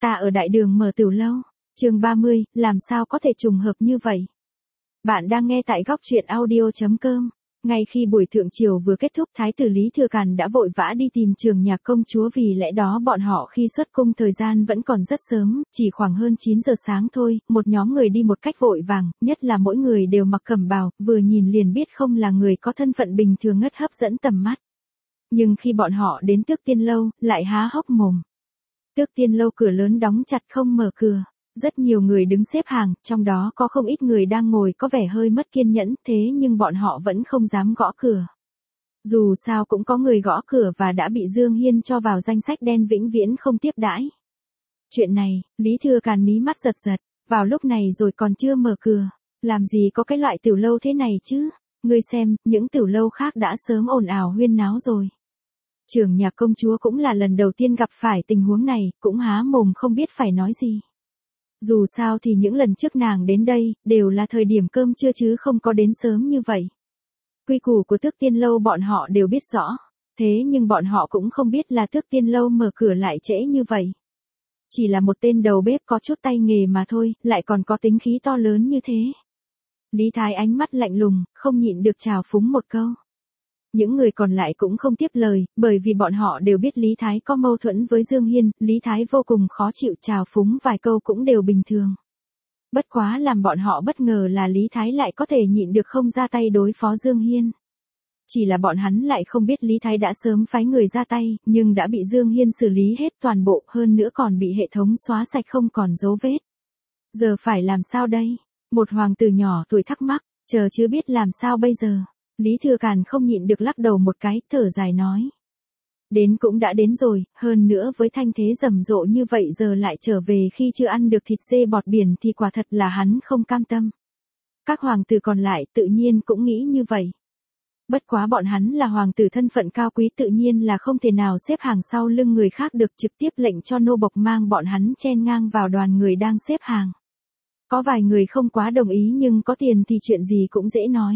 Ta ở đại đường mở tiểu lâu. Chương 30, làm sao có thể trùng hợp như vậy? Bạn đang nghe tại góc truyện audio.com. Ngay khi buổi thượng triều vừa kết thúc, Thái tử Lý Thừa Càn đã vội vã đi tìm Trường Nhạc công chúa, vì lẽ đó bọn họ khi xuất cung thời gian vẫn còn rất sớm, chỉ khoảng hơn 9 giờ sáng thôi. Một nhóm người đi một cách vội vàng, nhất là mỗi người đều mặc cẩm bào, vừa nhìn liền biết không là người có thân phận bình thường, ngất hấp dẫn tầm mắt. Nhưng khi bọn họ đến Tước Tiên lâu, lại há hốc mồm. Tước Tiên lâu cửa lớn đóng chặt không mở cửa. Rất nhiều người đứng xếp hàng, trong đó có không ít người đang ngồi có vẻ hơi mất kiên nhẫn, thế nhưng bọn họ vẫn không dám gõ cửa. Dù sao cũng có người gõ cửa và đã bị Dương Hiên cho vào danh sách đen vĩnh viễn không tiếp đãi. Chuyện này, Lý Thừa Càn mí mắt giật giật, vào lúc này rồi còn chưa mở cửa, làm gì có cái loại tiểu lâu thế này chứ? Ngươi xem, những tiểu lâu khác đã sớm ồn ào huyên náo rồi. Trường Nhạc công chúa cũng là lần đầu tiên gặp phải tình huống này, cũng há mồm không biết phải nói gì. Dù sao thì những lần trước nàng đến đây, đều là thời điểm cơm trưa chứ không có đến sớm như vậy. Quy củ của Tước Tiên lâu bọn họ đều biết rõ, thế nhưng bọn họ cũng không biết là Tước Tiên lâu mở cửa lại trễ như vậy. Chỉ là một tên đầu bếp có chút tay nghề mà thôi, lại còn có tính khí to lớn như thế. Lý Thái ánh mắt lạnh lùng, không nhịn được trào phúng một câu. Những người còn lại cũng không tiếp lời, bởi vì bọn họ đều biết Lý Thái có mâu thuẫn với Dương Hiên, Lý Thái vô cùng khó chịu, trào phúng vài câu cũng đều bình thường. Bất quá làm bọn họ bất ngờ là Lý Thái lại có thể nhịn được không ra tay đối phó Dương Hiên. Chỉ là bọn hắn lại không biết Lý Thái đã sớm phái người ra tay, nhưng đã bị Dương Hiên xử lý hết toàn bộ, hơn nữa còn bị hệ thống xóa sạch không còn dấu vết. Giờ phải làm sao đây? Một hoàng tử nhỏ tuổi thắc mắc, chờ chứ biết làm sao bây giờ. Lý Thừa Càn không nhịn được lắc đầu một cái, thở dài nói. Đến cũng đã đến rồi, hơn nữa với thanh thế rầm rộ như vậy giờ lại trở về khi chưa ăn được thịt dê bọt biển thì quả thật là hắn không cam tâm. Các hoàng tử còn lại tự nhiên cũng nghĩ như vậy. Bất quá bọn hắn là hoàng tử thân phận cao quý, tự nhiên là không thể nào xếp hàng sau lưng người khác được, trực tiếp lệnh cho nô bộc mang bọn hắn chen ngang vào đoàn người đang xếp hàng. Có vài người không quá đồng ý, nhưng có tiền thì chuyện gì cũng dễ nói.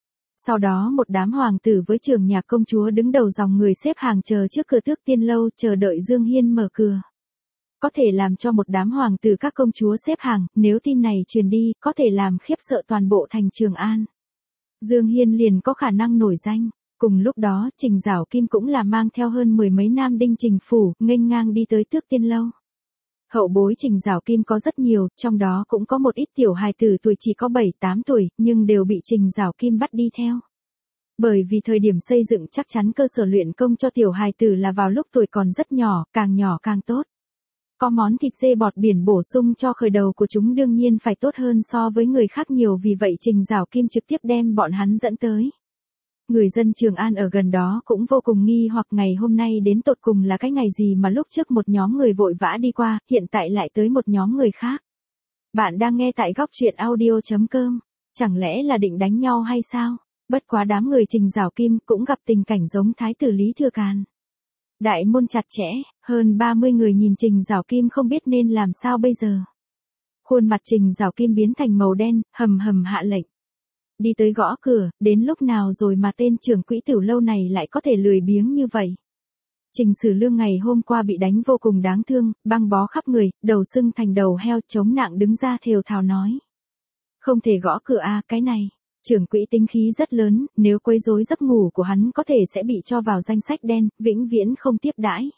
Sau đó một đám hoàng tử với Trường Nhạc công chúa đứng đầu dòng người xếp hàng chờ trước cửa Tước Tiên lâu, chờ đợi Dương Hiên mở cửa. Có thể làm cho một đám hoàng tử các công chúa xếp hàng, nếu tin này truyền đi, có thể làm khiếp sợ toàn bộ thành Trường An. Dương Hiên liền có khả năng nổi danh. Cùng lúc đó, Trình Giảo Kim cũng là mang theo hơn 10 mấy nam đinh Trình phủ, nghênh ngang đi tới Tước Tiên lâu. Hậu bối Trình Giảo Kim có rất nhiều, trong đó cũng có một ít tiểu hài tử tuổi chỉ có 7-8 tuổi, nhưng đều bị Trình Giảo Kim bắt đi theo. Bởi vì thời điểm xây dựng chắc chắn cơ sở luyện công cho tiểu hài tử là vào lúc tuổi còn rất nhỏ càng tốt. Có món thịt dê bọt biển bổ sung cho khởi đầu của chúng đương nhiên phải tốt hơn so với người khác nhiều, vì vậy Trình Giảo Kim trực tiếp đem bọn hắn dẫn tới. Người dân Trường An ở gần đó cũng vô cùng nghi hoặc ngày hôm nay đến tột cùng là cái ngày gì mà lúc trước một nhóm người vội vã đi qua, hiện tại lại tới một nhóm người khác. Bạn đang nghe tại góc truyện audio.com, chẳng lẽ là định đánh nhau hay sao? Bất quá đám người Trình Giảo Kim cũng gặp tình cảnh giống Thái tử Lý Thừa Càn. Đại môn chặt chẽ, hơn 30 người nhìn Trình Giảo Kim không biết nên làm sao bây giờ. Khuôn mặt Trình Giảo Kim biến thành màu đen, hầm hầm hạ lệnh. Đi tới gõ cửa, đến lúc nào rồi mà tên trưởng quỹ tiểu lâu này lại có thể lười biếng như vậy. Trình Sử Lương ngày hôm qua bị đánh vô cùng đáng thương, băng bó khắp người, đầu sưng thành đầu heo, chống nặng đứng ra thều thào nói. Không thể gõ cửa à, cái này. Trưởng quỹ tính khí rất lớn, nếu quấy rối giấc ngủ của hắn có thể sẽ bị cho vào danh sách đen, vĩnh viễn không tiếp đãi.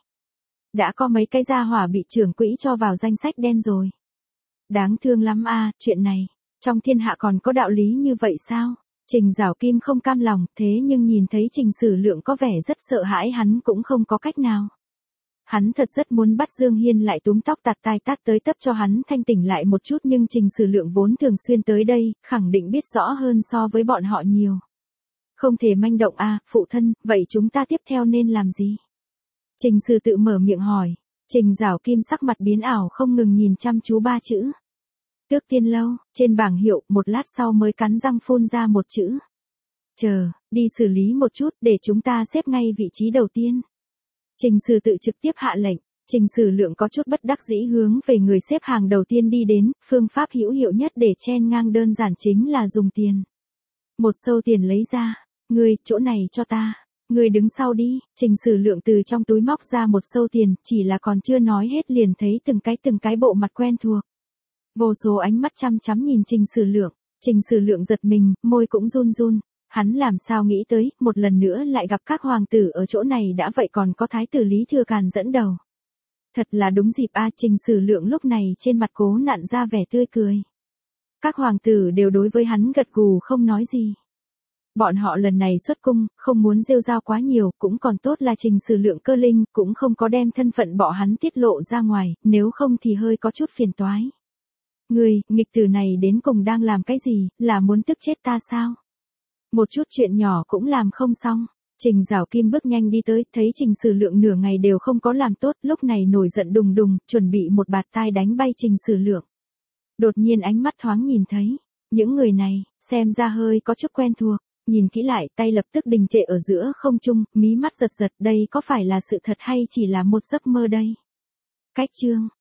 Đã có mấy cái gia hỏa bị trưởng quỹ cho vào danh sách đen rồi. Đáng thương lắm à, chuyện này. Trong thiên hạ còn có đạo lý như vậy sao? Trình Giảo Kim không cam lòng, thế nhưng nhìn thấy Trình Sử Lượng có vẻ rất sợ hãi, hắn cũng không có cách nào. Hắn thật rất muốn bắt Dương Hiên lại túm tóc tạt tai tát tới tấp cho hắn thanh tỉnh lại một chút, nhưng Trình Sử Lượng vốn thường xuyên tới đây, khẳng định biết rõ hơn so với bọn họ nhiều. Không thể manh động à, phụ thân, vậy chúng ta tiếp theo nên làm gì? Trình Sử tự mở miệng hỏi. Trình Giảo Kim sắc mặt biến ảo, không ngừng nhìn chăm chú ba chữ. Tước Tiên lâu, trên bảng hiệu, một lát sau mới cắn răng phun ra một chữ. Chờ, đi xử lý một chút, để chúng ta xếp ngay vị trí đầu tiên. Trình Sử tự trực tiếp hạ lệnh, Trình Sử Lượng có chút bất đắc dĩ hướng về người xếp hàng đầu tiên đi đến, phương pháp hữu hiệu nhất để chen ngang đơn giản chính là dùng tiền. Một xâu tiền lấy ra, ngươi, chỗ này cho ta. Người đứng sau đi, Trình Sử Lượng từ trong túi móc ra một xâu tiền, chỉ là còn chưa nói hết liền thấy từng cái bộ mặt quen thuộc. Vô số ánh mắt chăm chăm nhìn Trình Sử Lượng. Trình Sử Lượng giật mình, môi cũng run run. Hắn làm sao nghĩ tới, một lần nữa lại gặp các hoàng tử ở chỗ này đã vậy còn có thái tử Lý Thừa Càn dẫn đầu. Thật là đúng dịp a. Trình Sử Lượng lúc này trên mặt cố nặn ra vẻ tươi cười. Các hoàng tử đều đối với hắn gật gù không nói gì. Bọn họ lần này xuất cung, không muốn rêu rao quá nhiều, cũng còn tốt là Trình Sử Lượng cơ linh, cũng không có đem thân phận bọn hắn tiết lộ ra ngoài, nếu không thì hơi có chút phiền toái. Người, nghịch tử này đến cùng đang làm cái gì, là muốn tức chết ta sao? Một chút chuyện nhỏ cũng làm không xong. Trình Giảo Kim bước nhanh đi tới, thấy Trình Sử Lượng nửa ngày đều không có làm tốt, lúc này nổi giận đùng đùng, chuẩn bị một bạt tai đánh bay Trình Sử Lượng. Đột nhiên ánh mắt thoáng nhìn thấy, những người này, xem ra hơi có chút quen thuộc, nhìn kỹ lại tay lập tức đình trệ ở giữa không trung, mí mắt giật giật, đây có phải là sự thật hay chỉ là một giấc mơ đây? Cách chương